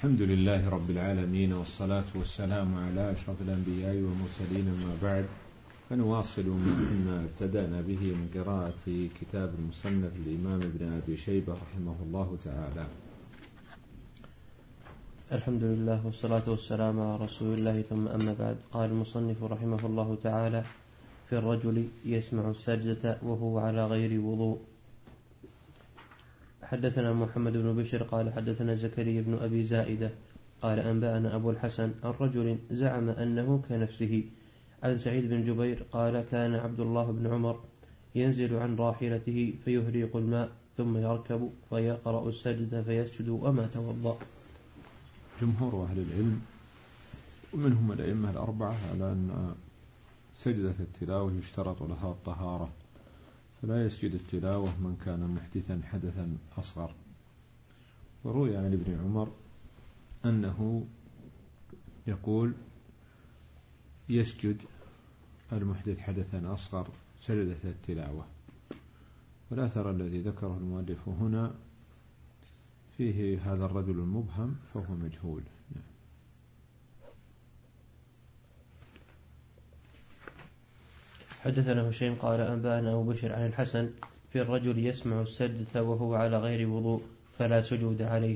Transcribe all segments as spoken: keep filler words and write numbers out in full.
الحمد لله رب العالمين، والصلاة والسلام على أشرف الأنبياء والمرسلين، ما بعد، فنواصل ما ابتدأنا به من قراءة كتاب المصنف الإمام ابن أبي شيبة رحمه الله تعالى. الحمد لله والصلاة والسلام على رسول الله، ثم أما بعد. قال المصنف رحمه الله تعالى: في الرجل يسمع السجدة وهو على غير وضوء. حدثنا محمد بن بشر قال حدثنا زكريا بن أبي زائدة قال أنبأنا أبو الحسن عن رجل زعم أنه كنفسه عن سعيد بن جبير قال: كان عبد الله بن عمر ينزل عن راحلته فيهريق الماء ثم يركب فيقرأ السجدة فيسجد وما توضأ. جمهور أهل العلم ومنهم الأئمة الأربعة على أن سجدة التلاوة يشترط لها الطهارة، فلا يسجد التلاوة من كان محدثا حدثا أصغر. وروي عن ابن عمر أنه يقول: يسجد المحدث حدثا أصغر سجدة التلاوة. والأثر الذي ذكره المؤلف هنا فيه هذا الرجل المبهم فهو مجهول. حدثنا هشيم قال أنبأنا أبو بشر عن الحسن: في الرجل يسمع السجدة وهو على غير وضوء فلا سجود عليه.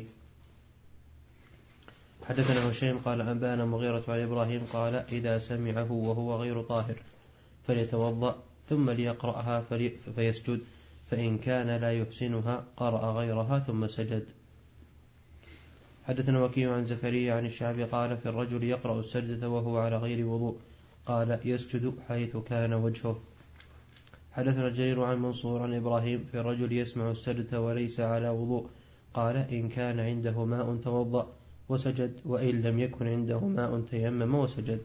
حدثنا هشيم قال أنبأنا مغيرة عن إبراهيم قال: إذا سمعه وهو غير طاهر فليتوضأ ثم ليقرأها فيسجد، فإن كان لا يحسنها قرأ غيرها ثم سجد. حدثنا وكيع عن زكريا عن الشعبي قال: في الرجل يقرأ السجدة وهو على غير وضوء قال: يسجد حيث كان وجهه. حدثنا جرير عن منصور عن إبراهيم: في الرجل يسمع السجدة وليس على وضوء قال: إن كان عنده ماء توضأ وسجد، وإن لم يكن عنده ماء تيمم وسجد.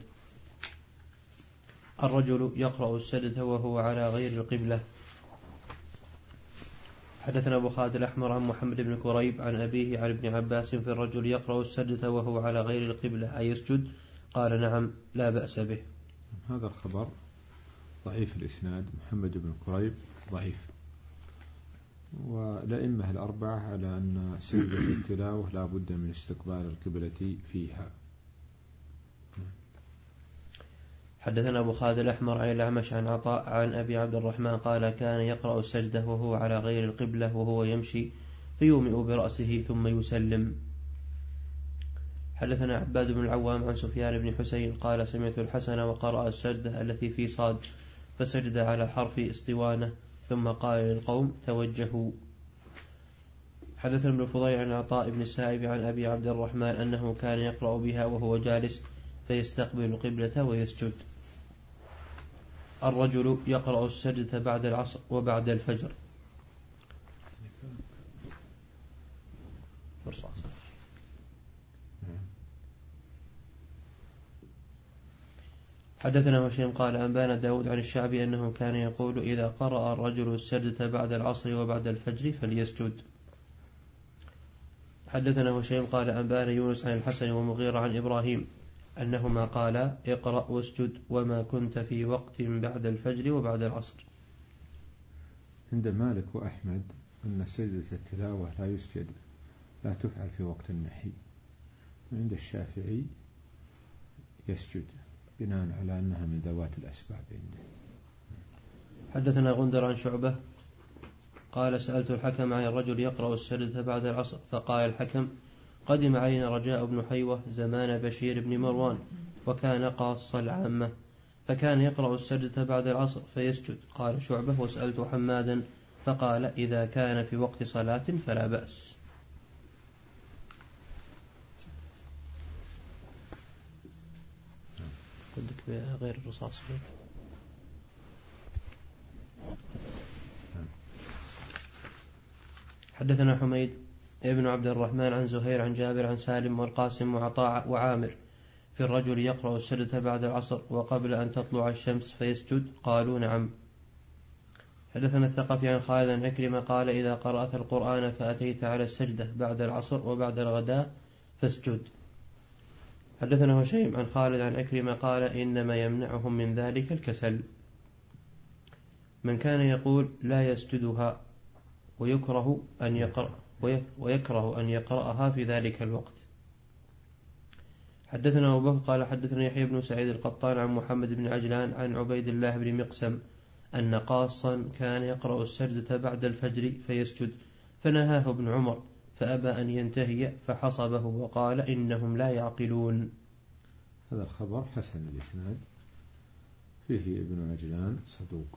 الرجل يقرأ السجدة وهو على غير القبلة. حدثنا أبو خالد الأحمر عن محمد بن كريب عن أبيه عن ابن عباس: في الرجل يقرأ السجدة وهو على غير القبلة أيسجد؟ قال: نعم، لا بأس به. هذا الخبر ضعيف الإسناد، محمد بن كريب ضعيف. والأئمة الأربعة على أن سجدة التلاوة لا بد من استقبال القبلة فيها. حدثنا أبو خالد الأحمر عن الأعمش عن عطاء عن أبي عبد الرحمن قال: كان يقرأ السجدة وهو على غير القبلة وهو يمشي فيومئ برأسه ثم يسلم. حدثنا عباد بن العوام عن سفيان بن حسين قال: سمعت الحسن وقرأ السجدة التي في صاد فسجد على حرف اسطوانة ثم قال للقوم: توجهوا. حدثنا ابن فضيل عن عطاء بن السائب عن أبي عبد الرحمن أنه كان يقرأ بها وهو جالس فيستقبل القبلة ويسجد. الرجل يقرأ السجدة بعد العصر وبعد الفجر. حدثنا هشيم قال أنبانا داود عن الشعبي أنه كان يقول: إذا قرأ الرجل السجدة بعد العصر وبعد الفجر فليسجد. حدثنا هشيم قال أنبانا يونس عن الحسن ومغيرة عن إبراهيم أنهما قالا: اقرأ واسجد وما كنت في وقت بعد الفجر وبعد العصر. عند مالك وأحمد أن سجدة التلاوة لا يسجد، لا تفعل في وقت النحي. وعند الشافعي يسجد بناء على أنها من ذوات الأسباب عنده. حدثنا غندر عن شعبة قال: سألت الحكم عن الرجل يقرأ السجدة بعد العصر، فقال الحكم: قدم علينا رجاء بن حيوة زمان بشير بن مروان وكان قاص العامة، فكان يقرأ السجدة بعد العصر فيسجد. قال شعبة: وسألت حمادا فقال: إذا كان في وقت صلاة فلا بأس. عندك غير الرصاص. حدثنا حميد ابن عبد الرحمن عن زهير عن جابر عن سالم والقاسم وعطاء وعامر: في الرجل يقرأ السجدة بعد العصر وقبل أن تطلع الشمس فيسجد؟ قالوا: نعم. حدثنا الثقفي عن خالد عن عكرمة قال: إذا قرأت القرآن فأتيت على السجدة بعد العصر وبعد الغداء فاسجد. حدثنا هشيم عن خالد عن عكرمة قال: إنما يمنعهم من ذلك الكسل. من كان يقول لا يسجدها ويكره أن يقرأ ويكره أن يقرأها في ذلك الوقت. حدثنا أبو بكر قال حدثنا يحيى بن سعيد القطان عن محمد بن عجلان عن عبيد الله بن مقسم أن قاصا كان يقرأ السجدة بعد الفجر فيسجد، فنهاه ابن عمر فأبى أن ينتهي فحصبه وقال إنهم لا يعقلون. هذا الخبر حسن الإسناد، فيه ابن عجلان صدوق.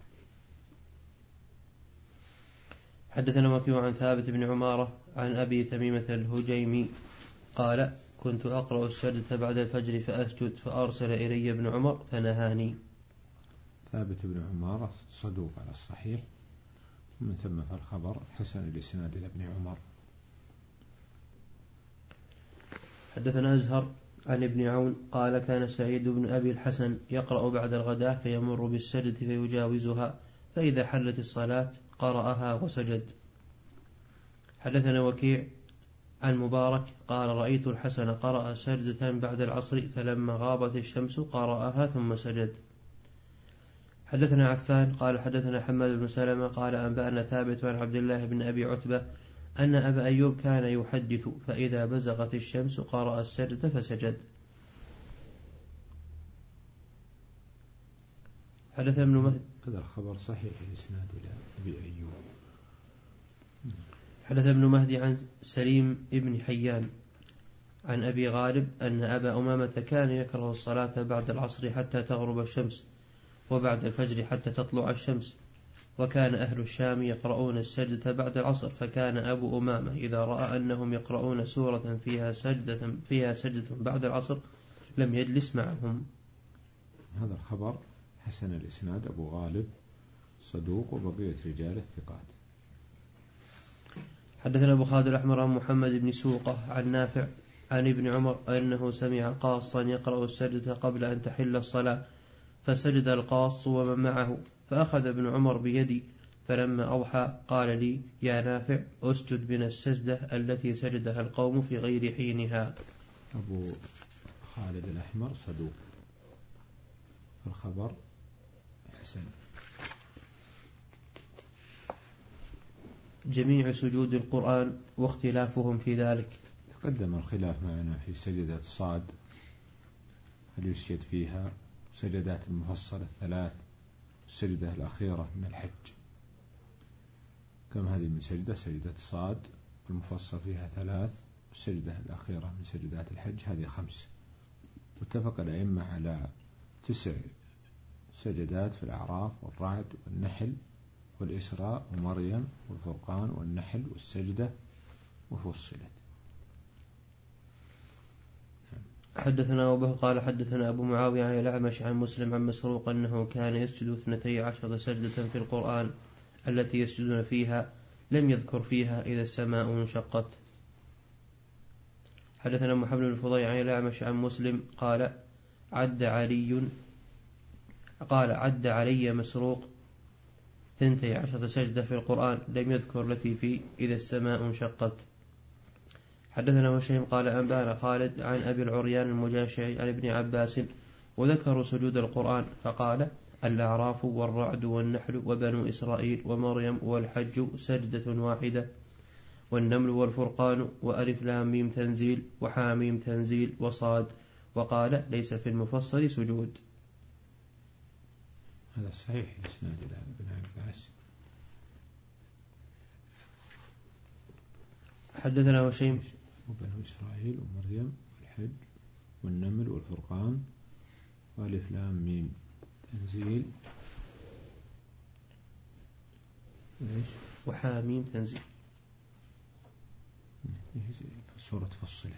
حدثنا وكيع عن ثابت بن عمارة عن أبي تميمة الهجيمي قال كنت أقرأ السجدة بعد الفجر فأسجد فأرسل إلي ابن عمر فنهاني. ثابت بن عمارة صدوق على الصحيح، ومن ثم فالخبر حسن الإسناد إلى ابن عمر. حدثنا أزهر عن ابن عون قال كان سعيد بن أبي الحسن يقرأ بعد الغداء فيمر بالسجدة فيجاوزها، فإذا حلت الصلاة قرأها وسجد. حدثنا وكيع عن مبارك قال رأيت الحسن قرأ سجدة بعد العصر فلما غابت الشمس قرأها ثم سجد. حدثنا عفان قال حدثنا حماد بن سلمة قال أنبأنا ثابت عن عبد الله بن أبي عتبة أن أبا أيوب كان يحدث فإذا بزغت الشمس قرأ السجدة فسجد. حدث ابن مهدي هذا الخبر صحيح الإسناد إلى أبي أيوب. حدث ابن مهدي عن سليم ابن حيان عن أبي غالب أن أبا أمامة كان يكره الصلاة بعد العصر حتى تغرب الشمس وبعد الفجر حتى تطلع الشمس، وكان أهل الشام يقرؤون السجدة بعد العصر، فكان أبو أمامة إذا رأى أنهم يقرؤون سورة فيها سجدة, فيها سجدة بعد العصر لم يجلس معهم. هذا الخبر حسن الإسناد، أبو غالب صدوق وبقية رجال الثقات. حدثنا أبو خالد الأحمر عن محمد بن سوقة عن نافع عن ابن عمر أنه سمع قاصا يقرأ السجدة قبل أن تحل الصلاة، فسجد القاص ومن معه، فأخذ ابن عمر بيدي فلما أضحى قال لي يا نافع أسجد بنا السجدة التي سجدها القوم في غير حينها. أبو خالد الأحمر صدوق، الخبر حسن. جميع سجود القرآن واختلافهم في ذلك. تقدم الخلاف معنا في سجدة صاد، هل يسجد فيها سجدات المفصلة الثلاث، السجدة الأخيرة من الحج كم هذه من سجدة؟ سجدة صاد المفصل فيها ثلاث، والسجدة الأخيرة من سجدات الحج هذه خمس. واتفق الأئمة على تسع سجدات في الأعراف والرعد والنحل والإسراء ومريم والفرقان والنحل والسجدة وفصلت. حدثنا أبو قال حدثنا أبو معاوية عن الأعمش عن مسلم عن مسروق أنه كان يسجد اثنتي عشرة سجدة في القرآن التي يسجدون فيها لم يذكر فيها إذا السماء انشقت. حدثنا محمد بن الفضيل عن الأعمش عن مسلم قال عد علي قال عد علي مسروق ثنتي عشرة سجدة في القرآن لم يذكر التي في إذا السماء انشقت. حدثنا هشيم قال أنبانا خالد عن أبي العريان المجاشعي عن ابن عباس وذكروا سجود القرآن فقال الأعراف والرعد والنحل وبنو إسرائيل ومريم والحج سجدة واحدة، والنمل والفرقان وألف لام ميم تنزيل وحاميم تنزيل وصاد، وقال ليس في المفصل سجود. هذا صحيح إسناد إلى ابن عباس. حدثنا هشيم وبنو إسرائيل ومريم والحج والنمل والفرقان وألف لام ميم تنزيل وحاميم تنزيل سورة فصلت.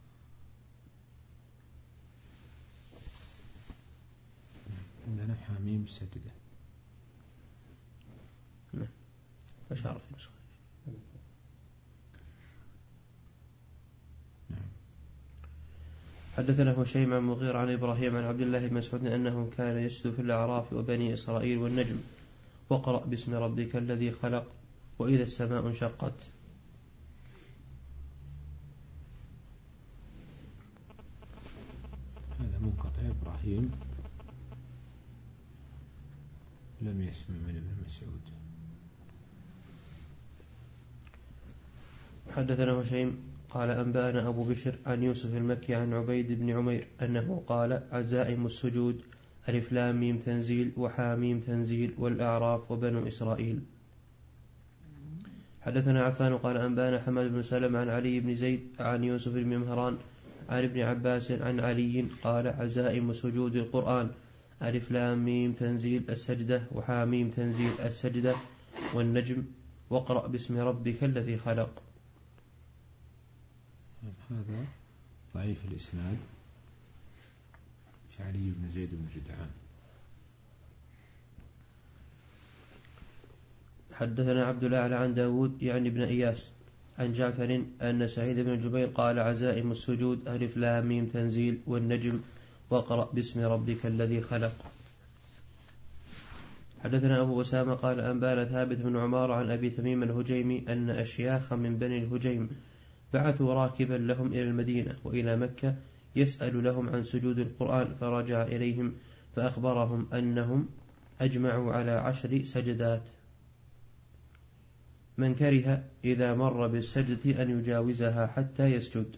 عندنا حاميم سجدة. نعم أشعر في نسخة. نعم. حدثنا هشيم عن مغير عن إبراهيم عن عبد الله بن مسعود أنه كان يسجد في الأعراف وبني إسرائيل والنجم وقرأ باسم ربك الذي خلق وإذا السماء انشقت. هذا منقطع إبراهيم لم يسمع من ابن مسعود. حدثنا هشيم قال أنبأنا أبو بشر عن يوسف المكي عن عبيد بن عمير أنه قال عزائم السجود ألف لام ميم تنزيل وحاميم تنزيل والأعراف وبنو إسرائيل. حدثنا عفان قال أنبأنا حماد بن سلم عن علي بن زيد عن يوسف بن مهران عن ابن عباس عن علي قال عزائم سجود القرآن ألف لام ميم تنزيل السجدة وحاميم تنزيل السجدة والنجم واقرأ باسم ربك الذي خلق. هذا ضعيف الإسناد علي بن زيد بن جدعان. حدثنا عبد الأعلى عن داود يعني ابن إياس عن جعفر أن سعيد بن جبير قال عزائم السجود ألف لام ميم تنزيل والنجم واقرأ باسم ربك الذي خلق. حدثنا أبو أسامة قال أنبانا ثابت بن عمار عن أبي تميم الهجيمي أن أشياخ من بني الهجيم بعثوا راكبا لهم إلى المدينة وإلى مكة يسأل لهم عن سجود القرآن، فرجع إليهم فأخبرهم أنهم أجمعوا على عشر سجدات، من كره إذا مر بالسجدة أن يجاوزها حتى يسجد.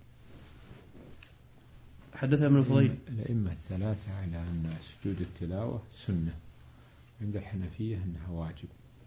حدثنا ابن الفضيل الأئمة الثلاثة على أن سجود التلاوة سنة، عند الحنفية أنها واجب.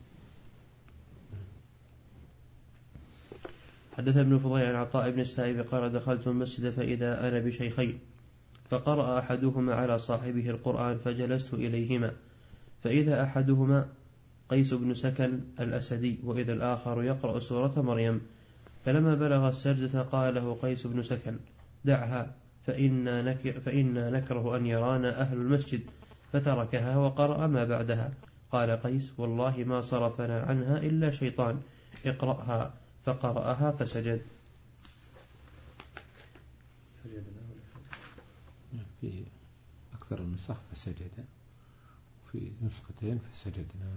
حدث ابن الفضيل عن عطاء بن السائب قال دخلت المسجد فإذا أنا بشيخين، فقرأ أحدهما على صاحبه القرآن فجلست إليهما، فإذا أحدهما قيس بن سكن الأسدي وإذا الآخر يقرأ سورة مريم، فلما بلغ السجدة قال له قيس بن سكن دعها فإنا, نكر فإنا نكره أن يرانا أهل المسجد، فتركها وقرأ ما بعدها. قال قيس والله ما صرفنا عنها إلا شيطان، اقرأها، فقرأها فسجد. في أكثر النسخ فسجد، في نسختين فسجدنا.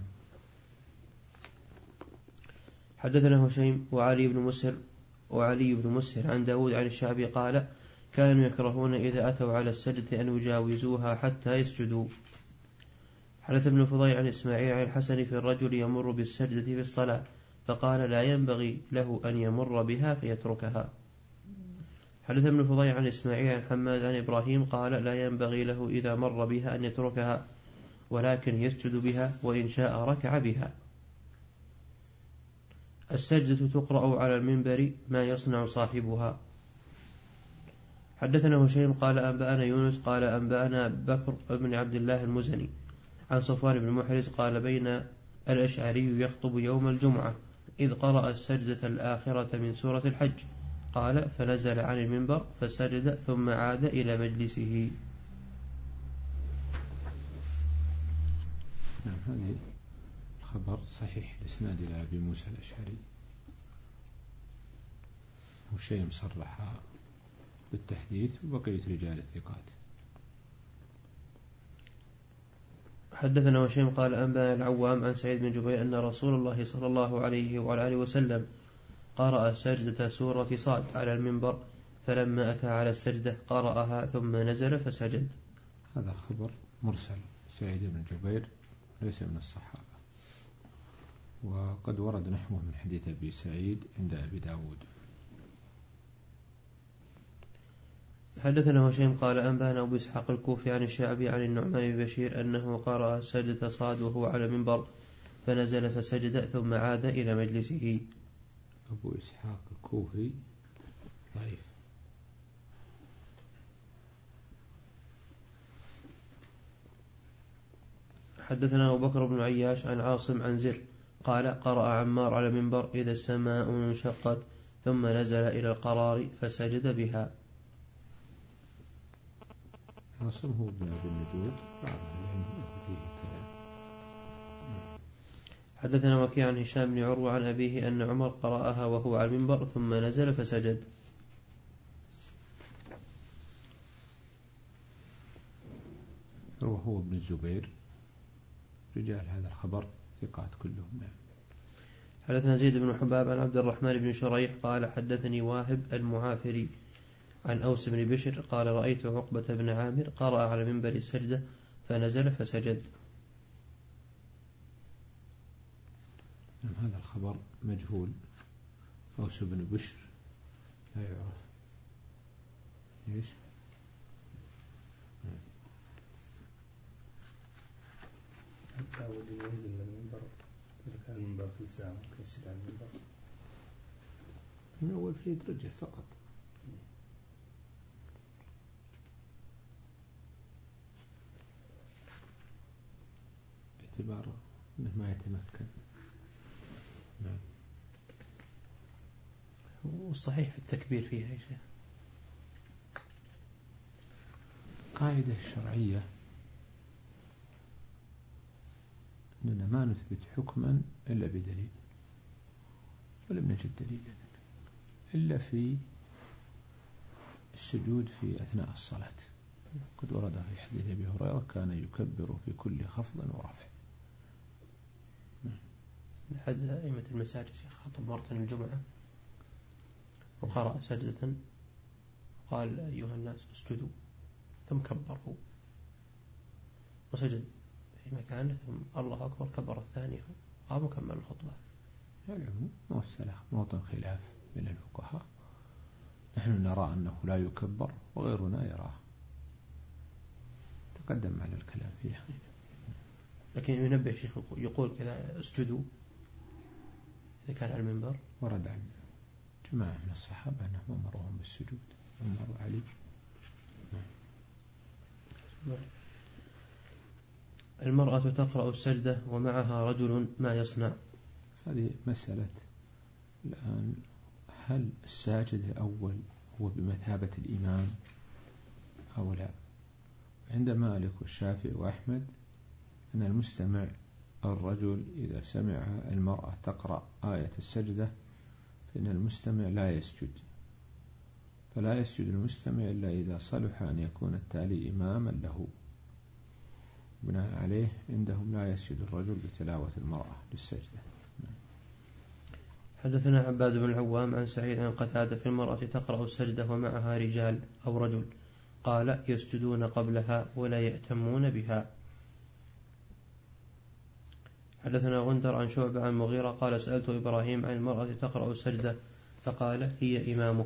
حدثنا هشيم وعلي بن مسهر وعلي بن مسهر عن داود عن الشعبي قال كانوا يكرهون إذا أتوا على السجدة أن يجاوزوها حتى يسجدوا. حدث ابن الفضيل عن إسماعيل عن الحسن في الرجل يمر بالسجدة في الصلاة فقال لا ينبغي له أن يمر بها فيتركها. حدث ابن الفضيل عن إسماعيل عن حماد عن إبراهيم قال لا ينبغي له إذا مر بها أن يتركها، ولكن يسجد بها وإن شاء ركع بها. السجدة تقرأ على المنبر ما يصنع صاحبها. حدثنا هشيم قال أنبأنا يونس قال أنبأنا بكر بن عبد الله المزني عن صفوان بن محرز قال بين الأشعري يخطب يوم الجمعة إذ قرأ السجدة الآخرة من سورة الحج، قال فنزل عن المنبر فسجد ثم عاد إلى مجلسه. نعم، هذه الخبر صحيح الإسناد إلى أبي موسى الأشعري، هشيم صرح بالتحديث وبقية رجال الثقات. حدثنا هشيم قال أنبأنا العوام عن سعيد بن جبير أن رسول الله صلى الله عليه وعلى آله وسلم قرأ سجدة سورة صاد على المنبر، فلما أتى على السجدة قرأها ثم نزل فسجد. هذا خبر مرسل، سعيد بن جبير ليس من الصحابة، وقد ورد نحوه من حديث أبي سعيد عند أبي داود. حدثنا هشيم قال أنبأنا أبو إسحاق الكوفي عن الشعبي عن النعمان بن بشير أنه قرأ سجدة صاد وهو على المنبر فنزل فسجد ثم عاد إلى مجلسه. أبو إسحاق الكوفي ضعيف. حدثنا أبو بكر بن عياش عن عاصم عن زر قال قرأ عمار على المنبر إذا السماء انشقت ثم نزل إلى القرار فسجد بها. عاصم هو ابن أبي النجود، بعض العلم فيه كلام. حدثنا وكيع عن هشام بن عروة عن أبيه أن عمر قرأها وهو على المنبر ثم نزل فسجد. وهو ابن الزبير، رجال هذا الخبر ثقات كلهم. حدثنا زيد بن حباب عن عبد الرحمن بن شريح قال حدثني واهب المعافري عن أوس بن بشر قال رأيت عقبة بن عامر قرأ على منبر السجدة فنزل فسجد. هذا الخبر مجهول. أوس بن بشر لا يعرف. ليش؟ لابد أن ينزل من المنبر، إذا كان المنبر في ساعة ممكن يسجد على المنبر. من أول في درجة فقط. اعتباره أنه ما يتمكن. نعم. والصحيح في التكبير فيها يا شيخ قاعدة شرعية أننا ما نثبت حكما إلا بدليل، ولم نجد دليلا إلا في السجود في أثناء الصلاة. قد ورد في حديث أبي هريرة كان يكبر في كل خفض ورفع. أحد أئمة المساجد شيخ خطب مرة الجمعة وقرأ سجدة قال أيها الناس اسجدوا، ثم كبر هو وسجد في مكانه، ثم الله أكبر كبر الثانية قام وكمل الخطبة. العلم موطن خلاف بين الفقهاء، نحن نرى أنه لا يكبر وغيرنا يراه، تقدم على الكلام فيها. لكن ينبه شيخ يقول كذا اسجدوا إذا كان على المنبر. ورد عن جماعة من الصحابة أنهم أمرهم بالسجود، أمر علي. المرأة تقرأ السجدة ومعها رجل ما يصنع. هذه مسألة الآن، هل الساجد الأول هو بمثابة الإمام أو لا؟ عند مالك والشافعي وأحمد أن المستمع الرجل إذا سمع المرأة تقرأ آية السجدة فإن المستمع لا يسجد، فلا يسجد المستمع إلا إذا صلح أن يكون التالي إماما له. بناء عليه عندهم لا يسجد الرجل بتلاوة المرأة للسجدة. حدثنا عباد بن العوام عن سعيد عن قتادة في المرأة تقرأ السجدة ومعها رجال أو رجل، قال يسجدون قبلها ولا يأتمون بها. حدثنا غندر عن شعبة عن مغيرة قال سألت إبراهيم عن المرأة تقرأ السجدة فقال هي إمامك.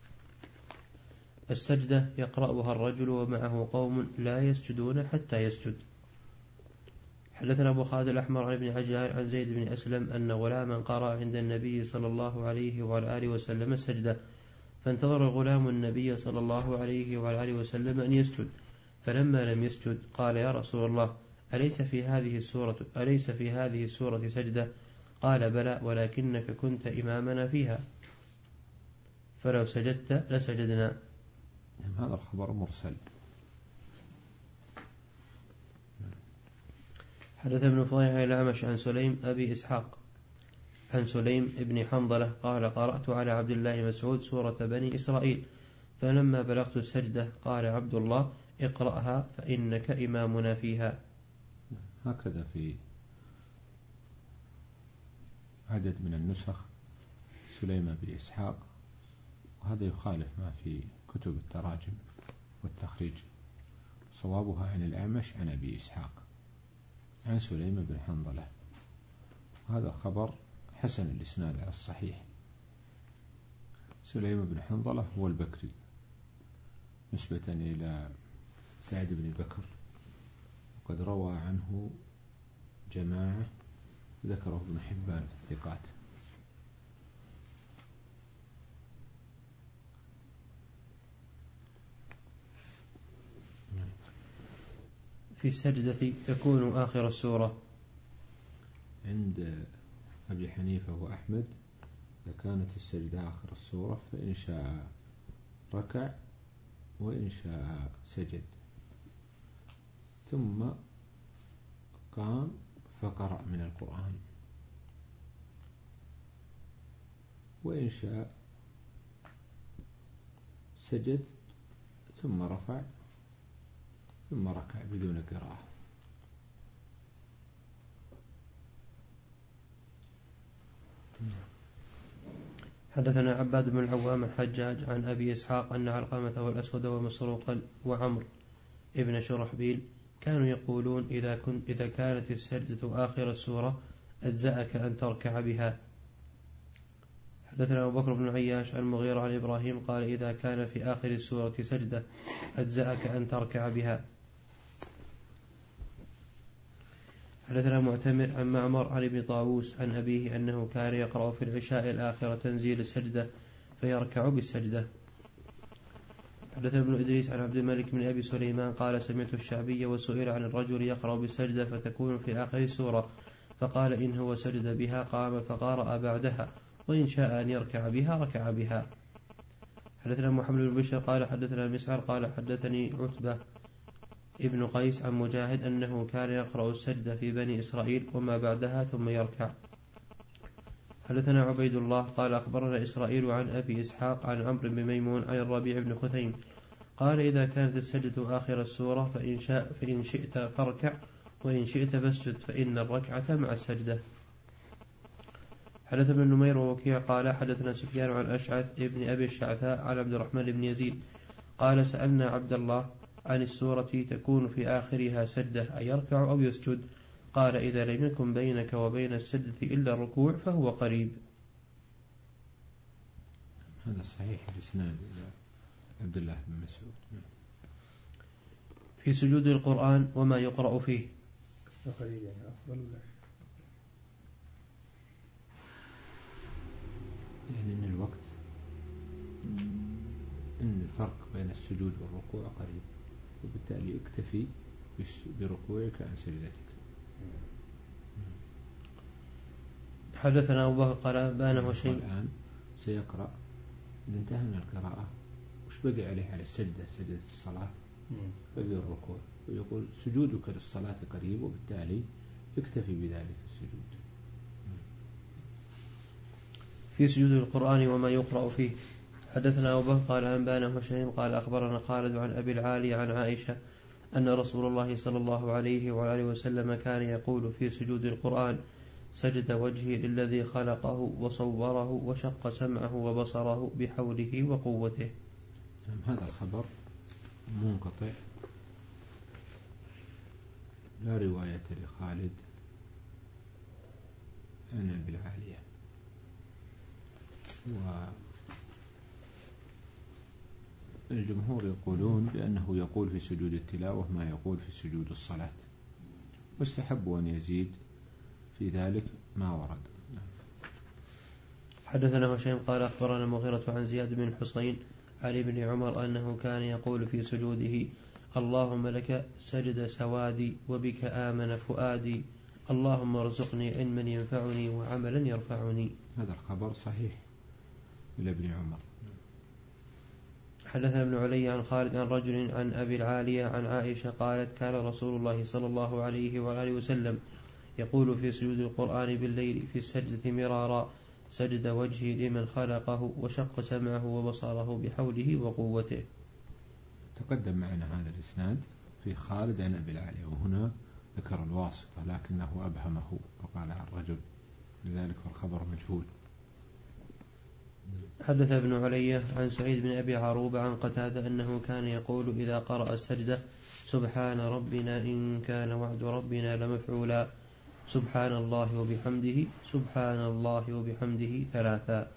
السجدة يقرأها الرجل ومعه قوم لا يسجدون حتى يسجد. حدثنا أبو خالد الأحمر عن ابن عجلان عن زيد بن أسلم أن غلاما قرأ عند النبي صلى الله عليه وعلى آله وسلم السجدة، فانتظر الغلام النبي صلى الله عليه وعلى آله وسلم أن يسجد، فلما لم يسجد قال يا رسول الله أليس في هذه السورة أليس في هذه السورة سجدة؟ قال بلى ولكنك كنت إمامنا فيها، فلو سجدت لسجدنا. هذا الخبر مرسل. حدث ابن فضيل عن الأعمش عن سليم أبي إسحاق عن سليم ابن حنظلة قال قرأت على عبد الله مسعود سورة بني إسرائيل، فلما بلغت السجدة قال عبد الله اقرأها فإنك إمامنا فيها. هكذا في عدد من النسخ سليم أبي إسحاق، وهذا يخالف ما في كتب التراجم والتخريج. صوابها عن الأعمش عن أبي إسحاق عن سليم بن حنظلة، هذا خبر حسن الإسناد على الصحيح. سليم بن حنظلة هو البكري نسبة إلى سعد بن بكر، وقد روى عنه جماعة ذكره ابن حبان في الثقات. في السجدة يكون آخر السورة. عند أبي حنيفة وأحمد إذا كانت السجدة آخر السورة فإن شاء ركع وإن شاء سجد، ثم قام فقرأ من القرآن، وإن شاء سجد ثم رفع ثم ركع بدون قراءة. حدثنا عباد بن العوام الحجاج عن أبي إسحاق أن علقمة والأسود ومسروقا وعمر ابن شرحبيل كانوا يقولون إذا, كن إذا كانت السجدة آخر السورة أجزأك أن تركع بها. حدثنا أبو بكر بن عياش عن المغيرة عن إبراهيم قال إذا كان في آخر السورة سجدة أجزأك أن تركع بها. حدثنا معتمر عن معمر عن ابن طاووس عن أبيه أنه كان يقرأ في العشاء الآخرة تنزيل السجدة فيركع بالسجدة. حدثنا ابن إدريس عن عبد الملك بن أبي سليمان قال سمعت الشعبي وسئل عن الرجل يقرأ بالسجدة فتكون في آخر السورة فقال إن هو سجد بها قام فقرأ بعدها وإن شاء أن يركع بها ركع بها. حدثنا محمد بن بشر قال حدثنا مسعر قال حدثني عتبة ابن قيس عن مجاهد أنه كان يقرأ السجدة في بني إسرائيل وما بعدها ثم يركع. حدثنا عبيد الله قال أخبرنا إسرائيل عن أبي إسحاق عن عمرو بن ميمون عن الربيع بن خثيم قال إذا كانت السجدة آخر السورة فإن, شاء فإن شئت فاركع وإن شئت فاسجد فإن الركعة مع السجدة. حدثنا ابن نمير ووكيع قال حدثنا سفيان عن أشعث ابن أبي الشعثاء عن عبد الرحمن بن يزيد قال سألنا عبد الله عن السورة تكون في آخرها سجدة أيركع أو يسجد قال إذا لم يكن بينك وبين السجدة إلا الركوع فهو قريب. هذا صحيح الإسناد إلى عبد الله بن مسعود. في سجود القرآن وما يقرأ فيه. يعني إن الوقت إن الفرق بين السجود والركوع قريب وبالتالي اكتفي بركوعك عن سجدتك. حدثنا أبو بكر قال بانه شيء الآن سيقرأ إذا انتهى من القراءة وش بقي عليه على السجدة سجدة الصلاة بقي الركوع ويقول سجودك للصلاة قريب وبالتالي اكتفي بذلك السجود. في سجود القرآن وما يقرأ فيه. حدثنا أبو بكر قال أنبانا هشيم قال أخبرنا خالد عن أبي العالي عن عائشة أن رسول الله صلى الله عليه وآله وسلم كان يقول في سجود القرآن سجد وجهي للذي خلقه وصوره وشق سمعه وبصره بحوله وقوته. هذا الخبر منقطع لا رواية لخالد عن أبي العالية والجمهور يقولون بأنه يقول في سجود التلاوة ما يقول في سجود الصلاة واستحبوا أن يزيد في ذلك ما ورد. حدثنا هشيم قال أخبرنا المغيرة عن زياد بن الحصين علي بن عمر أنه كان يقول في سجوده اللهم لك سجد سوادي وبك آمن فؤادي اللهم ارزقني علما ينفعني وعملا يرفعني. هذا الخبر صحيح إلى ابن عمر. حدثنا ابن علي عن خالد عن رجل عن أبي العالية عن عائشة قالت كان رسول الله صلى الله عليه وآله وسلم يقول في سجود القرآن بالليل في السجدة مرارا سجد وجهي لمن خلقه وشق سمعه وبصره بحوله وقوته. تقدم معنا هذا الإسناد في خالد عن أبي العالية وهنا ذكر الواسطة لكنه أبهمه وقال عن رجل لذلك الخبر مجهول. حدث ابن علي عن سعيد بن أبي عروبة عن قتادة أنه كان يقول إذا قرأ السجدة سبحان ربنا إن كان وعد ربنا لمفعولا سبحان الله وبحمده سبحان الله وبحمده ثلاثا.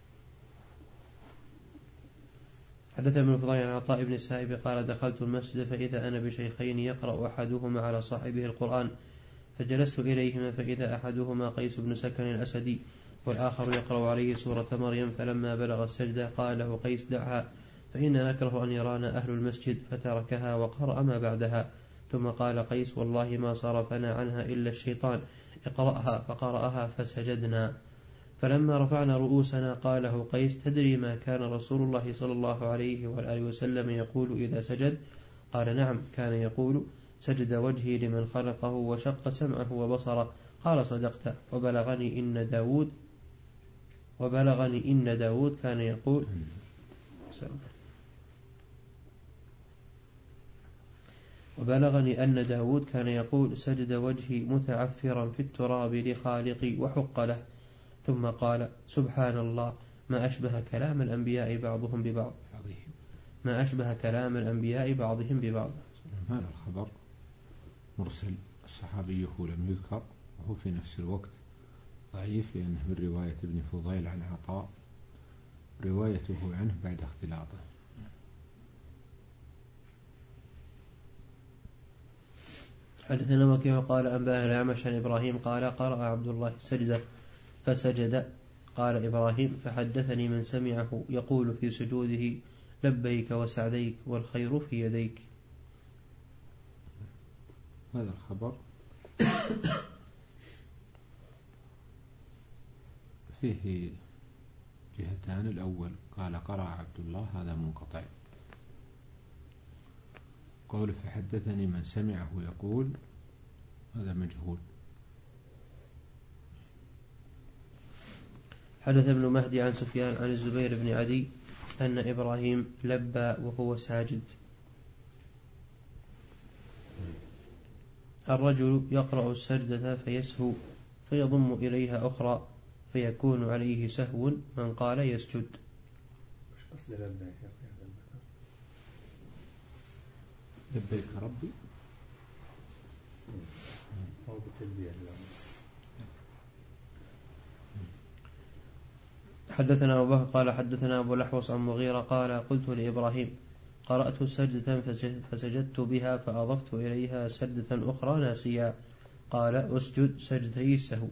حدث ابن الفضيل عن عطاء بن السائب قال دخلت المسجد فإذا أنا بشيخين يقرأ أحدهما على صاحبه القرآن فجلست إليهما فإذا أحدهما قيس بن سكن الأسدي والآخر يقرأ عليه سورة مريم فلما بلغ السجدة قال له قيس دعها فإننا نكره أن يرانا أهل المسجد فتركها وقرأ ما بعدها ثم قال قيس والله ما صرفنا عنها إلا الشيطان اقرأها فقرأها فسجدنا فلما رفعنا رؤوسنا قال له قيس تدري ما كان رسول الله صلى الله عليه وآله وسلم يقول إذا سجد قال نعم كان يقول سجد وجهي لمن خلقه وشق سمعه وبصره قال صدقت وبلغني إن داود وبلغني إن داود كان يقول وبلغني أن داود كان يقول سجد وجهي متعفرا في التراب لخالقي وحق له ثم قال سبحان الله ما أشبه كلام الأنبياء بعضهم ببعض ما أشبه كلام الأنبياء بعضهم ببعض. هذا الخبر مرسل الصحابي لم يذكر وهو في نفس الوقت ضعيف لأنه من رواية ابن فضيل عن عطاء روايته عنه بعد اختلاطه. حدثنا وكيع قال أنبأنا الأعمش عن إبراهيم قال قرأ عبد الله السجدة فسجد. قال إبراهيم فحدثني من سمعه يقول في سجوده لبيك وسعديك والخير في يديك. هذا الخبر فيه جهتان. الأول قال قرأ عبد الله هذا منقطع. قول فحدثني من سمعه يقول هذا مجهول. حدث ابن مهدي عن سفيان عن الزبير بن عدي أن إبراهيم لبى وهو ساجد. الرجل يقرأ السجدة فيسهو فيضم إليها أخرى فيكون عليه سهو من قال يسجد. لبيك ربي أو بتلبية. حدثنا أبو بكر قال حدثنا أبو الأحوص عن مغيرة قال قلت لإبراهيم قرأت سجدة فسجدت بها فأضفت إليها سجدة أخرى ناسيا. قال أسجد سجدتي السهو.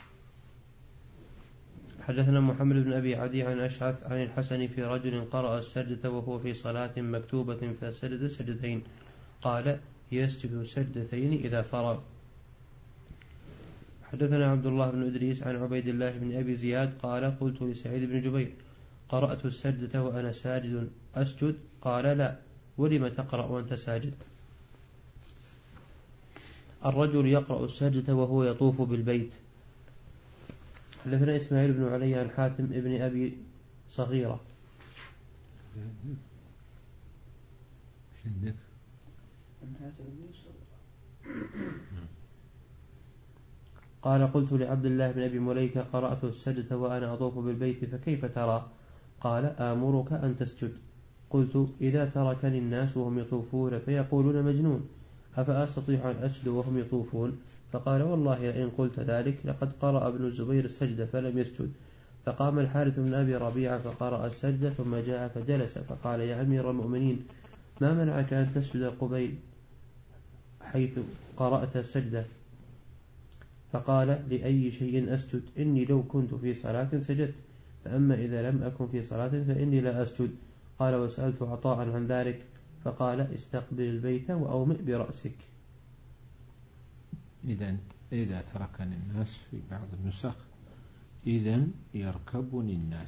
حدثنا محمد بن أبي عدي عن أشعث عن الحسن في رجل قرأ السجدة وهو في صلاة مكتوبة فسجد سجدتين. قال يسجد سجدتين إذا فرغ. حدثنا عبد الله بن إدريس عن عبيد الله بن أبي زياد قال قلت لسعيد بن جبير قرأت السجدة وأنا ساجد أسجد؟ قال لا. ولم تقرأ وأنت ساجد؟ الرجل يقرأ السجدة وهو يطوف بالبيت. حدثنا إسماعيل بن علي عن حاتم ابن أبي صغيرة قال قلت لعبد الله بن أبي مليكة قرأت السجدة وأنا أطوف بالبيت فكيف ترى؟ قال آمرك أن تسجد. قلت إذا تركني الناس وهم يطوفون فيقولون مجنون أفأستطيع أن أسجد وهم يطوفون؟ فقال والله لئن قلت ذلك لقد قرأ ابن الزبير السجدة فلم يسجد. فقام الحارث بن أبي ربيعة فقرأ السجدة ثم جاء فجلس فقال يا أمير المؤمنين ما منعك أن تسجد قبيل حيث قرأت السجدة؟ فقال لأي شيء أسجد؟ إني لو كنت في صلاة سجدت، فأما إذا لم أكن في صلاة فإني لا أسجد. قال وسألت عطاء عن ذلك فقال استقبل البيت وأومئ برأسك. إذن إذا تركني الناس في بعض النسخ إذن يركبني الناس.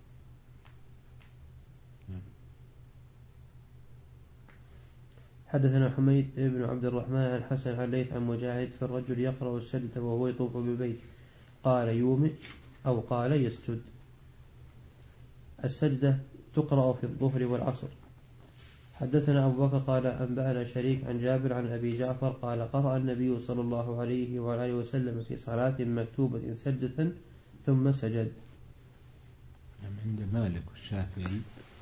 حدثنا حميد بن عبد الرحمن عن حسن عن ليث عن مجاهد في الرجل يقرأ السجدة وهو يطوف بالبيت قال يومئ أو قال يسجد. السجدة تقرأ في الظهر والعصر. حدثنا أبو بكر قال أنبأنا شريك عن جابر عن أبي جعفر قال قرأ النبي صلى الله عليه وآله وسلم في صلاة مكتوبة سجدة ثم سجد. عند مالك والشافعي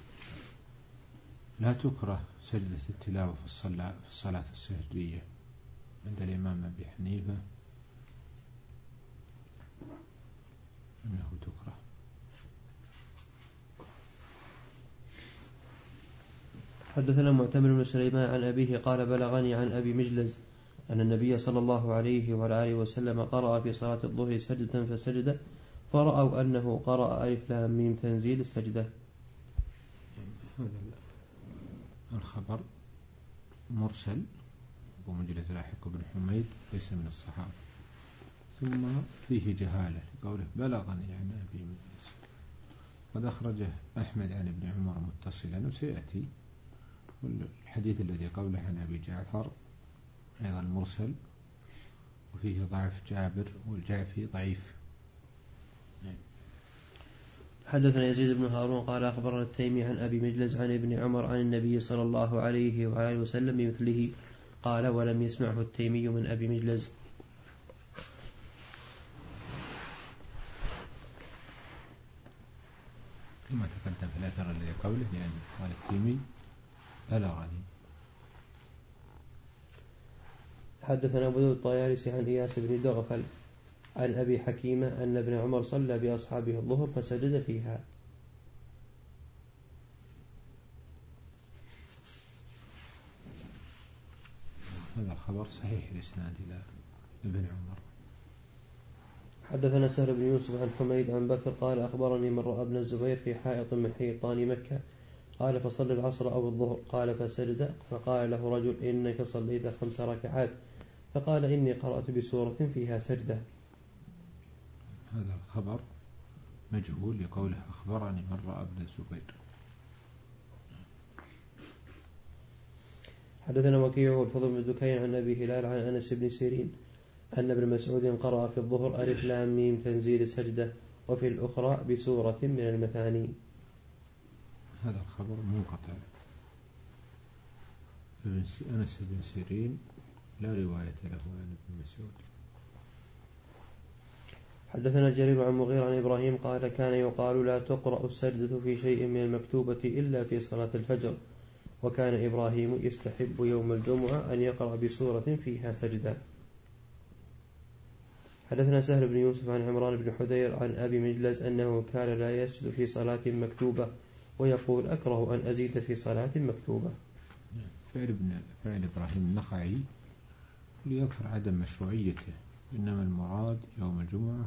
لا تكره سجدة التلاوة في الصلاة في الصلاة السهرية. عند الإمام أبي حنيفة أنه تكره. حدثنا معتمر بن سليمان عن أبيه قال بلغني عن أبي مجلز أن النبي صلى الله عليه وآله وسلم قرأ في صلاة الظهر سجدة فسجد فرأوا أنه قرأ ألف لام ميم تنزيل السجدة. هذا الخبر مرسل أبو مجلز لاحق بن حميد ليس من الصحابة، ثم فيه جهالة قوله بلغني عن أبي مجلز. قد أخرجه أحمد عن ابن عمر متصلا وسيأتي. والحديث الذي قبله عن أبي جعفر أيضا مرسل وفيه ضعف جابر والجعفي ضعيف. حدثنا يزيد بن هارون قال أخبرنا التيمي عن أبي مجلز عن ابن عمر عن النبي صلى الله عليه وآله وسلم بمثله قال ولم يسمعه التيمي من أبي مجلز. كما تقدم في الأثر الذي قوله لأن قال التيمي بلغني. حدثنا أبو داود الطيالسي عن إياس بن دغفل عن أبي حكيمة أن ابن عمر صلى بأصحابه الظهر فسجد فيها. الخبر صحيح الإسناد إلى ابن عمر. حدثنا سهل بن يوسف عن حميد عن بكر قال أخبرني من رأى ابن الزبير في حائط من حيطان مكة قال فصل العصر أو الظهر قال فسجد فقال له رجل إنك صليت خمس ركعات فقال إني قرأت بسورة فيها سجدة. هذا الخبر مجهول لقوله أخبرني من رأى ابن الزبير. حدثنا وكيع والفضل بن دكين عن أبي هلال عن أنس بن سيرين أن ابن مسعود قرأ في الظهر ألف لام ميم تنزيل السجدة وفي الأخرى بسورة من المثاني. هذا الخبر منقطع. أنس بن سيرين لا رواية له عن ابن مسعود. حدثنا جرير عن مغير عن إبراهيم قال كان يقال لا تقرأ السجدة في شيء من المكتوبة إلا في صلاة الفجر وكان إبراهيم يستحب يوم الجمعة أن يقرأ بسورة فيها سجدة. حدثنا سهل بن يوسف عن عمران بن حدير عن أبي مجلس أنه كان لا يسجد في صلاة مكتوبة ويقول أكره أن أزيد في صلاة مكتوبة. فعل, ابن فعل إبراهيم النخعي ليظهر عدم مشروعيته، إنما المراد يوم الجمعة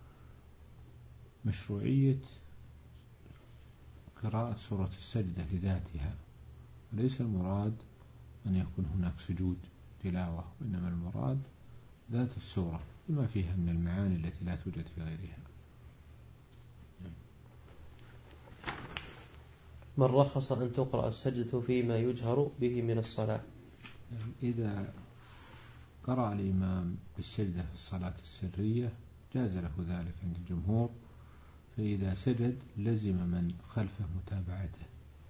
مشروعية قراءة سورة السجدة لذاتها، وليس المراد أن يكون هناك سجود تلاوة، وإنما المراد ذات السورة بما فيها من المعاني التي لا توجد في غيرها. من رخص أن تقرأ السجدة فيما يجهر به من الصلاة. إذا قرأ الإمام بالسجدة في الصلاة السرية جاز له ذلك عند الجمهور، فإذا سجد لزم من خلفه متابعته.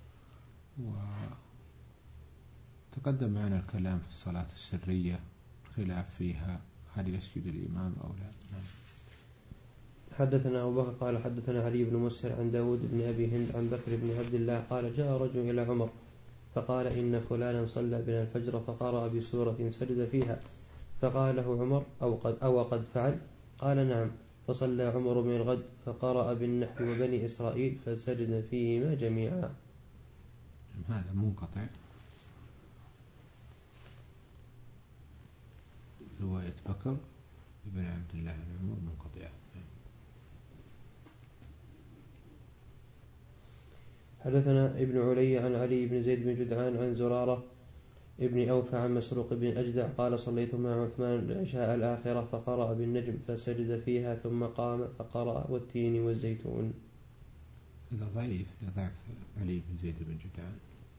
وتقدم معنا الكلام في الصلاة السرية خلاف فيها هل يسجد الإمام أو لا. حدثنا أبو بكر قال حدثنا علي بن مسهر عن داود بن أبي هند عن بكر بن عبد الله قال جاء رجل إلى عمر فقال إن فلانا صلى بنا الفجر فقرأ بسورة سجد فيها، فقال له عمر أو قد, أو قد فعل؟ قال نعم، فصلى عمر من الغد فقرأ بالنحل وبني إسرائيل فسجد فيهما جميعا. هذا منقطع. رواية بكر بن عبد الله عن عمر منقطعة. حدثنا ابن علي عن علي بن زيد بن جدعان عن زرارة ابن أوفى عن مسروق بن أجدع قال صليت مع عثمان العشاء الآخرة فقرأ بالنجم فسجد فيها ثم قام فقرأ والتين والزيتون. هذا ضعيف لضعف علي بن زيد بن جدعان.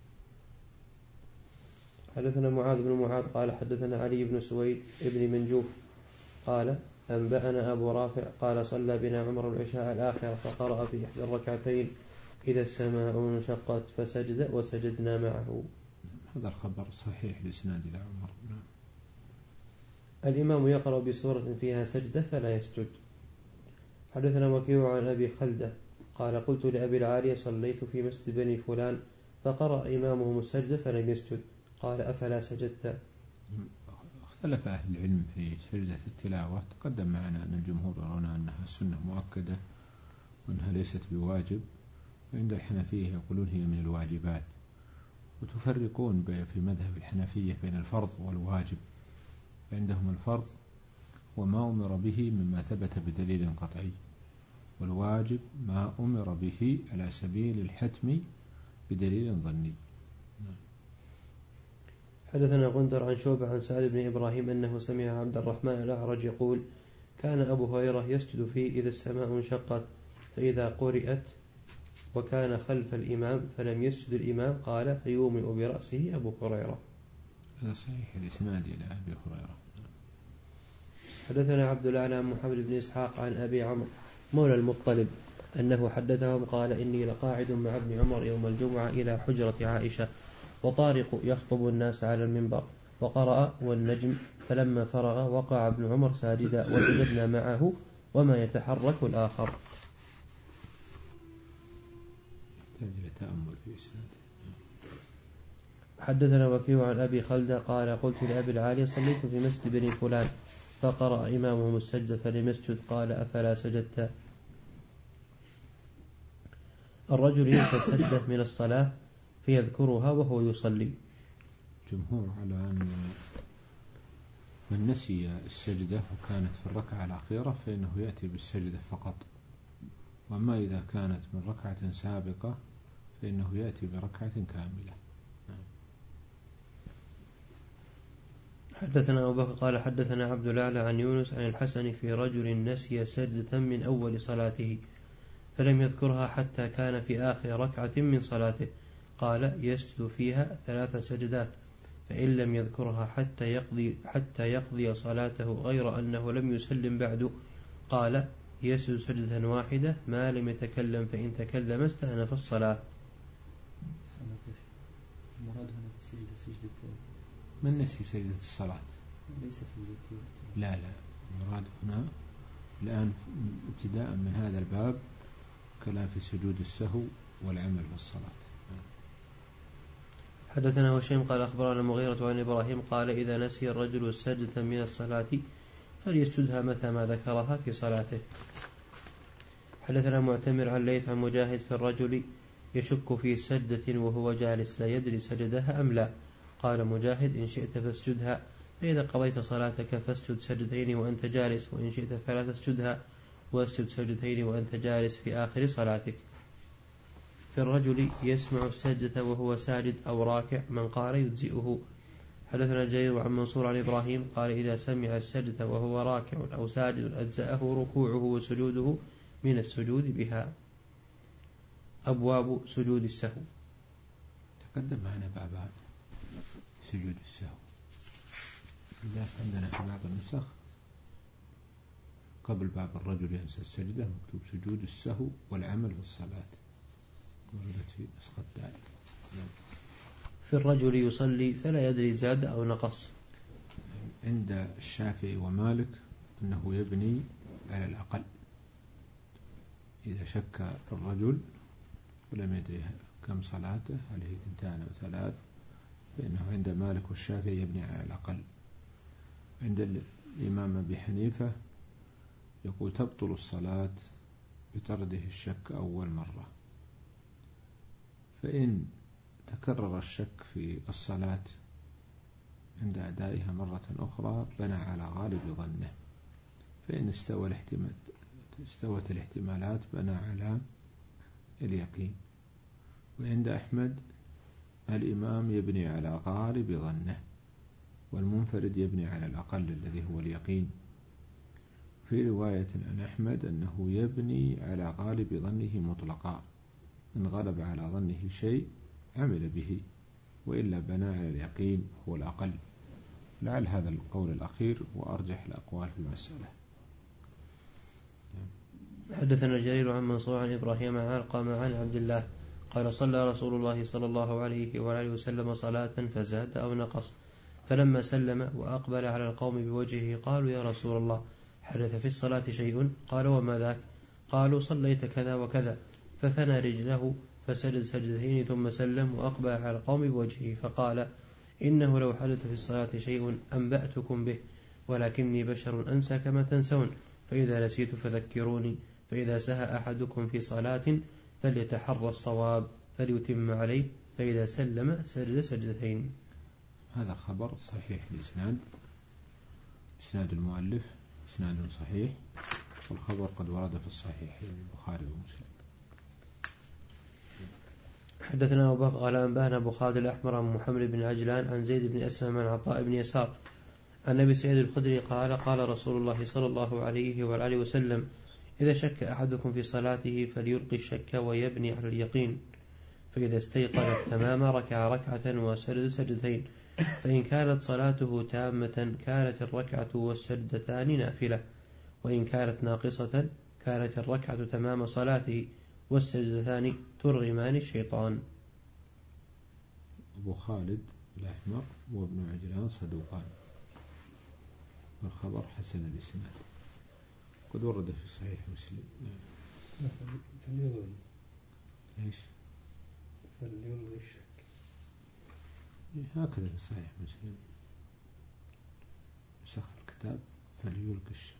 حدثنا معاذ بن معاذ قال حدثنا علي بن سويد ابن منجوف قال أنبأنا أبو رافع قال صلى بنا عمر العشاء الآخرة فقرأ في إحدى الركعتين إذا السماء انشقت فسجد وسجدنا معه. هذا الخبر صحيح الإسناد إلى عمر. الإمام يقرأ بسورة فيها سجدة فلا يسجد. حدثنا وكيع عن أبي خلدة قال قلت لأبي العالية صليت في مسجد بني فلان فقرأ إمامهم السجدة فلم يسجد قال أفلا سجدت؟ اختلف أهل العلم في سجدة التلاوة. تقدم معنا أن الجمهور يرون أنها سنة مؤكدة وأنها ليست بواجب، وعند الحنفية يقولون هي من الواجبات، وتفرقون في مذهب الحنفية بين الفرض والواجب. عندهم الفرض وما أمر به مما ثبت بدليل قطعي، والواجب ما أمر به على سبيل الحتم بدليل ظني. حدثنا غندر عن شعبة عن سعد بن إبراهيم أنه سمع عبد الرحمن الأعرج يقول كان أبو هريرة يسجد فيه إذا السماء انشقت فإذا قرئت وكان خلف الإمام فلم يسجد الإمام قال فيومئ برأسه أبو هريرة. هذا صحيح الإسناد إلى أبي هريرة. حدثنا عبد الأعلى محمد بن إسحاق عن أبي عمرو مولى المطلب أنه حدثهم قال إني لقاعد مع ابن عمر يوم الجمعة إلى حجرة عائشة وطارق يخطب الناس على المنبر وقرأ والنجم، فلما فرغ وقع ابن عمر ساجدا وسجدنا معه وما يتحرك الآخر. حدثنا وكيع عن أبي خلدة قال قلت لأبي العالية صليت في مسجد بني فلان فقرأ إمامهم السجدة فلم يسجد قال أفلا سجدت؟ الرجل ينسى السجدة من الصلاة فيذكرها وهو يصلي. جمهور على أن من نسي السجدة وكانت في الركعة الأخيرة فإنه يأتي بالسجدة فقط، وأما إذا كانت من ركعة سابقة فإنه يأتي بركعة كاملة. حدثنا أبو بكر قال حدثنا عبد الأعلى عن يونس عن الحسن في رجل نسي سجدة من أول صلاته فلم يذكرها حتى كان في آخر ركعة من صلاته، قال يسجد فيها ثلاث سجدات، فإن لم يذكرها حتى يقضي, حتى يقضي صلاته غير أنه لم يسلم بعد، قال يسجد سجدة واحدة ما لم يتكلم، فإن تكلم استأنف الصلاة. المراد هنا السجدة سجدة من نسي سجدة الصلاة ليس سجدة، لا لا المراد هنا الآن ابتداء من هذا الباب كلام في سجود السهو والعمل في الصلاة. حدثنا هشيم قال أخبرنا المغيرة عن إبراهيم قال إذا نسي الرجل سجدة من الصلاة فليسجدها متى ما ذكرها في صلاته. حدثنا معتمر عن ليث عن مجاهد في الرجل يشك في سجدة وهو جالس لا يدري سجدها أم لا، قال مجاهد إن شئت فاسجدها، فإذا قضيت صلاتك فاسجد سجدتين وأنت جالس، وإن شئت فلا تسجدها واسجد سجدتين وأنت جالس في آخر صلاتك. في الرجل يسمع السجدة وهو ساجد أو راكع من قال يجزئه. حدثنا جرير عن منصور عن إبراهيم قال إذا سمع السجدة وهو راكع أو ساجد أجزأه ركوعه وسجوده من السجود بها. أبواب سجود السهو. تقدم معنا باب سجود السهو، إذا عندنا في بعض النسخ قبل باب الرجل ينسى السجدة مكتوب سجود السهو والعمل في الصلاة، وردت في نسخة ذلك. في الرجل يصلي فلا يدري زاد أو نقص. عند الشافعي ومالك أنه يبني على الأقل، إذا شك الرجل ولم يدري كم صلاته هل هي اثنتان أو ثلاث فإنه عند مالك والشافعي يبني على الأقل. عند الإمام أبي حنيفة يقول تبطل الصلاة بطرده الشك أول مرة، فإن تكرر الشك في الصلاة عند أدائها مرة أخرى بنى على غالب ظنه، فإن استوى الاحتمال استوت الاحتمالات بنى على اليقين. وعند أحمد الإمام يبني على غالب ظنه، والمنفرد يبني على الأقل الذي هو اليقين. في رواية عن أحمد أنه يبني على غالب ظنه مطلقا، إن غلب على ظنه شيء عمل به، وإلا بنى على اليقين هو الأقل. لعل هذا القول الأخير وأرجح الأقوال في المسألة. حدثنا جرير عن منصور عن إبراهيم عن علقمة عن عبد الله قال صلى رسول الله صلى الله عليه وآله وسلم صلاة فزاد أو نقص، فلما سلم وأقبل على القوم بوجهه قالوا يا رسول الله حدث في الصلاة شيء؟ قال وما ذاك؟ قالوا صليت كذا وكذا، فثنى رجله فسجد سجدتين ثم سلم وأقبل على القوم بوجهه فقال إنه لو حدث في الصلاة شيء أنبأتكم به، ولكني بشر أنسى كما تنسون، فإذا نسيت فذكروني، فإذا سهى أحدكم في صلاة فليتحرى الصواب فليتم عليه، فإذا سلم سجد سجدتين. هذا الخبر صحيح الإسناد، إسناد المؤلف إسناد صحيح، والخبر قد ورد في الصحيحين البخاري ومسلم. حدثنا أبو بكر قال أنبأنا أبو خالد الأحمر عن محمد بن عجلان عن زيد بن أسلم عن عطاء بن يسار عن أبي سعيد الخدري قال قال رسول الله صلى الله عليه وآله وسلم إذا شك أحدكم في صلاته فليلقي الشك ويبني على اليقين، فإذا استيقن تمام ركع ركعة وسجد سجدتين، فإن كانت صلاته تامة كانت الركعة والسجدتان نافلة، وإن كانت ناقصة كانت الركعة تمام صلاته والسجدتان ترغمان الشيطان. أبو خالد الأحمر وابن عجلان صدوقان، والخبر حسن الإسناد، قد ورد في صحيح مسلم. فليلغي ايش؟ فليلغي الشك، هكذا في صحيح مسلم نسخ الكتاب فليلغي الشك،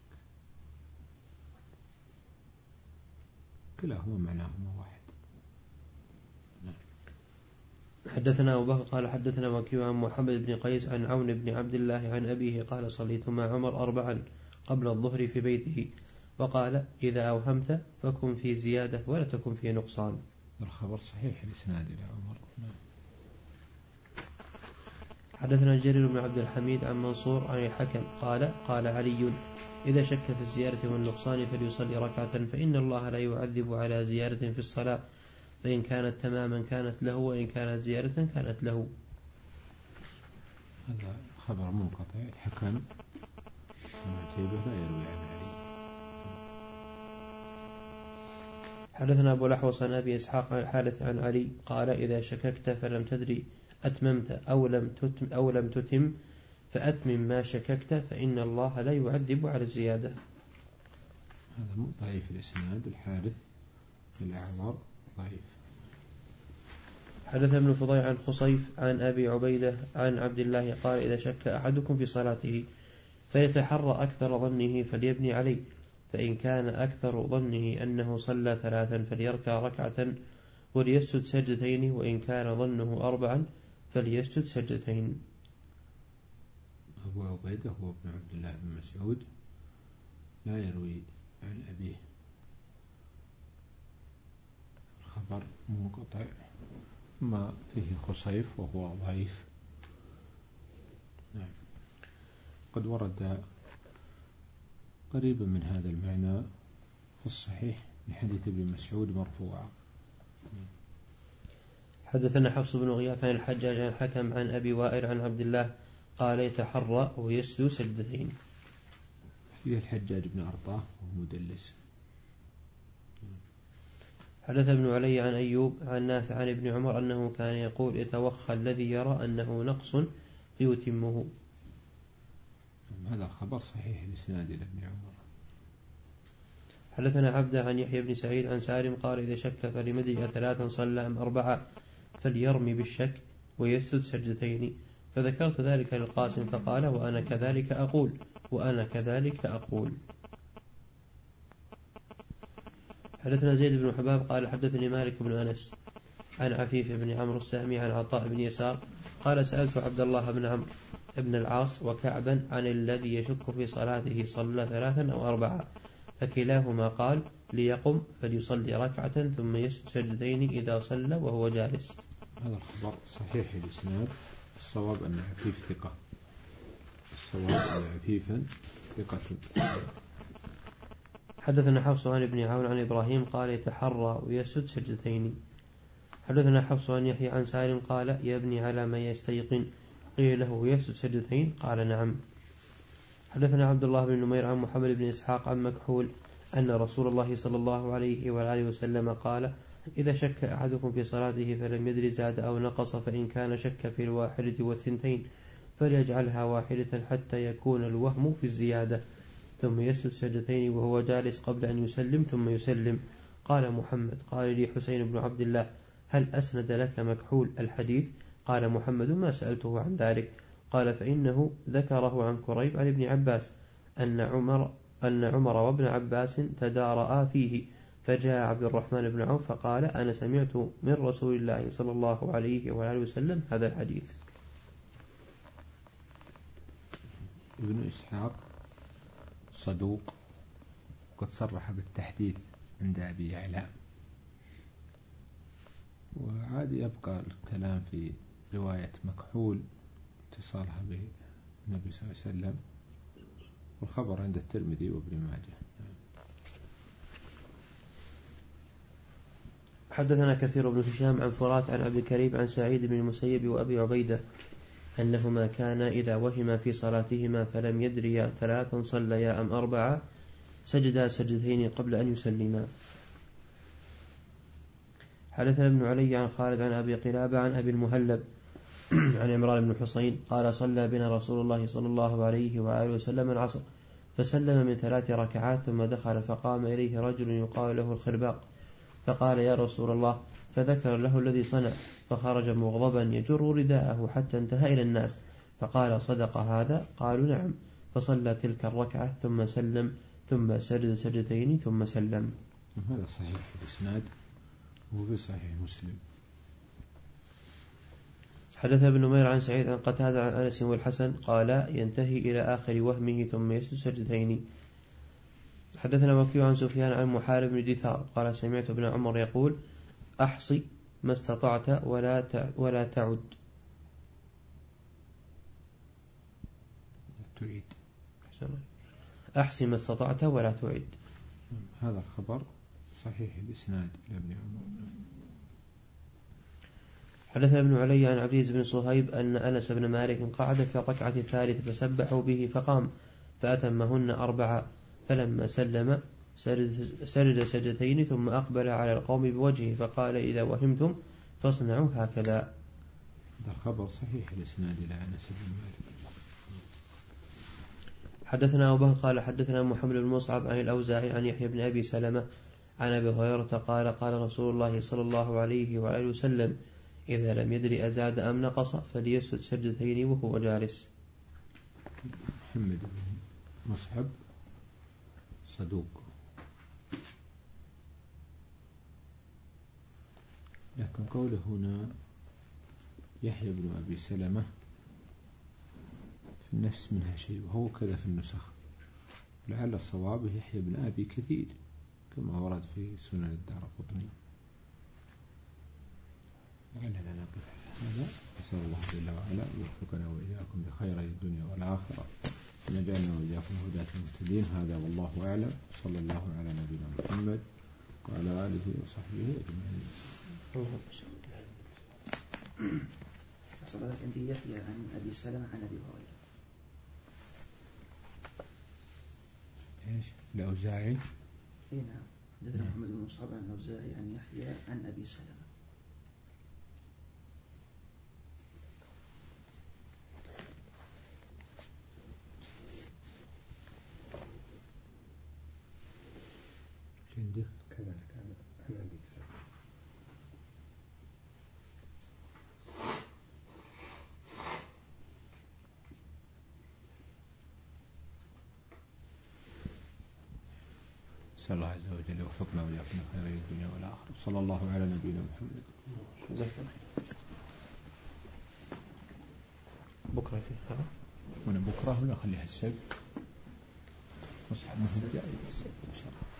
كلاهما معناهما واحد. نعم. حدثنا أبو بكر قال حدثنا وكيع عن محمد بن قيس عن عون بن عبد الله عن أبيه قال صليت مع عمر أربعا قبل الظهر في بيته وقال إذا أوهمت فكن في زيادة ولا تكن في نقصان. الخبر صحيح الإسناد إلى عمر. حدثنا جرير بن عبد الحميد عن منصور عن الحكم قال قال علي إذا شك في الزيادة والنقصان فليصلي ركعة فإن الله لا يعذب على زيادة في الصلاة فإن كانت تماما كانت له وإن كانت زيادة كانت له. هذا خبر منقطع. الحكم عتيبة لا يروي عن علي. حدثنا أبو الأحوص عن أبي إسحاق عن الحارث عن علي قال إذا شككت فلم تدري أتممت أو لم تتم, أو لم تتم فأتمم ما شككت فإن الله لا يعذب على الزيادة. هذا ضعيف الإسناد. الحارث الأعور ضعيف. حدث ابن فضيل عن خصيف عن أبي عبيدة عن عبد الله قال إذا شك أحدكم في صلاته فيتحرى أكثر ظنه فليبني عليه فإن كان أكثر ظنه أنه صلى ثلاثا فليركع ركعة وليسجد سجدتين وإن كان ظنه أربعا فليسجد سجدتين. أبو عبيدة هو ابن عبد الله بن مسعود لا يروي عن أبيه. الخبر منقطع ما فيه خصيف وهو ضعيف. نعم. قد ورد قريبا من هذا المعنى في الصحيح لحديث ابن مسعود مرفوعا. حدثنا حفص بن غياث عن الحجاج عن الحكم عن أبي وائل عن عبد الله قال يتحرى ويسجد سجدتين. فيه الحجاج بن أرطاه وهو مدلس. حدث ابن علي عن أيوب عن نافع عن ابن عمر أنه كان يقول يتوخى الذي يرى أنه نقص فيتمه. هذا الخبر صحيح الإسناد إلى ابن عمر. حدثنا عبده عن يحيى بن سعيد عن سالم قال إذا شك فلمدري ثلاثا صلى أم أربعة فليرمي بالشك ويسجد سجدتين فذكرت ذلك للقاسم فقال وأنا كذلك أقول وأنا كذلك أقول. حدثنا زيد بن حباب قال حدثني مالك بن أنس عن عفيف بن عمرو السهمي عن عطاء بن يسار قال سألت عبد الله بن عمرو ابن العاص وكعبا عن الذي يشك في صلاته صلى ثلاثا أو أربعة فكلاهما قال ليقم فليصلي ركعة ثم يسجد سجدتين إذا صلى وهو جالس. هذا الخبر صحيح الإسناد. الصواب أن عفيف ثقة. الصواب أن عفيفا ثقة. حدثنا حفص عن ابن عون عن إبراهيم قال يتحرى ويسجد سجدتين. حدثنا حفص عن يحيى عن سالم قال يبني على ما يستيقن قيل له يسجد سجدتين قال نعم. حدثنا عبد الله بن نمير عن محمد بن إسحاق عن مكحول أن رسول الله صلى الله عليه وآله وسلم قال إذا شك أحدكم في صلاته فلم يدري زاد أو نقص فإن كان شك في الواحدة والثنتين فليجعلها واحدة حتى يكون الوهم في الزيادة ثم يسجد سجدتين وهو جالس قبل أن يسلم ثم يسلم. قال محمد قال لي حسين بن عبد الله هل أسند لك مكحول الحديث؟ قال محمد ما سألته عن ذلك. قال فإنه ذكره عن كريب عن ابن عباس أن عمر أن عمر وابن عباس تدارأ فيه فجاء عبد الرحمن بن عوف فقال أنا سمعت من رسول الله صلى الله عليه وآله وسلم هذا الحديث. ابن إسحاق صدوق قد صرح بالتحديث عند أبي يعلى وعاد يبقى الكلام في رواية مكحول اتصالها بالنبي صلى الله عليه وسلم والخبر عند الترمذي وابن ماجه. حدثنا كثير بن هشام عن فرات عن عبد الكريم عن سعيد بن المسيب وأبي عبيدة أنهما كانا إذا وهما في صلاتهما فلم يدريا ثلاثا صليا أم أربعة سجدا سجدتين قبل أن يسلما. حدثنا ابن علي عن خالد عن أبي قلابة عن أبي المهلب عن عمران بن حصين قال صلى بنا رسول الله صلى الله عليه وآله وسلم العصر فسلم من ثلاث ركعات ثم دخل فقام إليه رجل يقال له الخرباق فقال يا رسول الله فذكر له الذي صنع فخرج مغضبا يجر رداءه حتى انتهى إلى الناس فقال صدق هذا؟ قالوا نعم. فصلى تلك الركعة ثم سلم ثم سجد سجدتين ثم سلم. هذا صحيح الإسناد وفي صحيح مسلم. حدث ابن نمير عن سعيد عن قتادة عن أنس والحسن قال ينتهي إلى آخر وهمه ثم يسجد سجدتين. حدثنا وكيع عن سفيان عن محارب بن دثار قال سمعت ابن عمر يقول أحصي ما استطعت ولا ولا تعد. تعيد. أحصي ما استطعت ولا تعد. هذا الخبر صحيح الإسناد لابن عمر. حدثنا ابن علي عن عبد العزيز بن صهيب أن أنس بن مالك قعد في الركعة الثالثة فسبحوا به فقام فأتمهن أربعة فلما سلم سجد سجدتين ثم أقبل على القوم بوجهه فقال إذا وهمتم فاصنعوا هكذا. هذا الخبر صحيح الإسناد إلى أنس بن مالك. حدثنا أبو بكر قال حدثنا محمد بن مصعب عن الأوزاعي عن يحيى بن أبي سلمة عن أبي هريرة قال قال رسول الله صلى الله عليه وآله وسلم إذا لم يدري أزاد أم نقص فليسجد سجدتين وهو جالس. محمد بن مصعب صدوق، لكن قوله هنا يحيى بن أبي سلمة في النفس منها شيء وهو كذا في النسخ، لعل الصواب يحيى بن أبي كثير كما ورد في سنن الدارقطني. لعلنا نقف هذا. نسأل الله جل وعلا أن يوفقنا وإياكم بخير الدنيا والآخرة ونجعلنا وإياكم هداة المهتدين. هذا والله أعلم. صلى الله على نبينا محمد وعلى آله وصحبه أجمعين. صلاة عندي يحيى عن أبي سلمة عن أبي هريرة. إيش الأوزاعي؟ إيه نعم. حدثنا محمد بن مصعب عن الأوزاعي عن يحيى عن أبي سلمة. عندك كذلك عن أبي سلمة. نسأل الله عز وجل يوفقنا وإياكم خير الدنيا والآخرة. صلى الله على نبينا محمد. بكرة في هذا وأنا بكرة ولا أخليها السبت مصحف مهم جاي السبت إن شاء الله.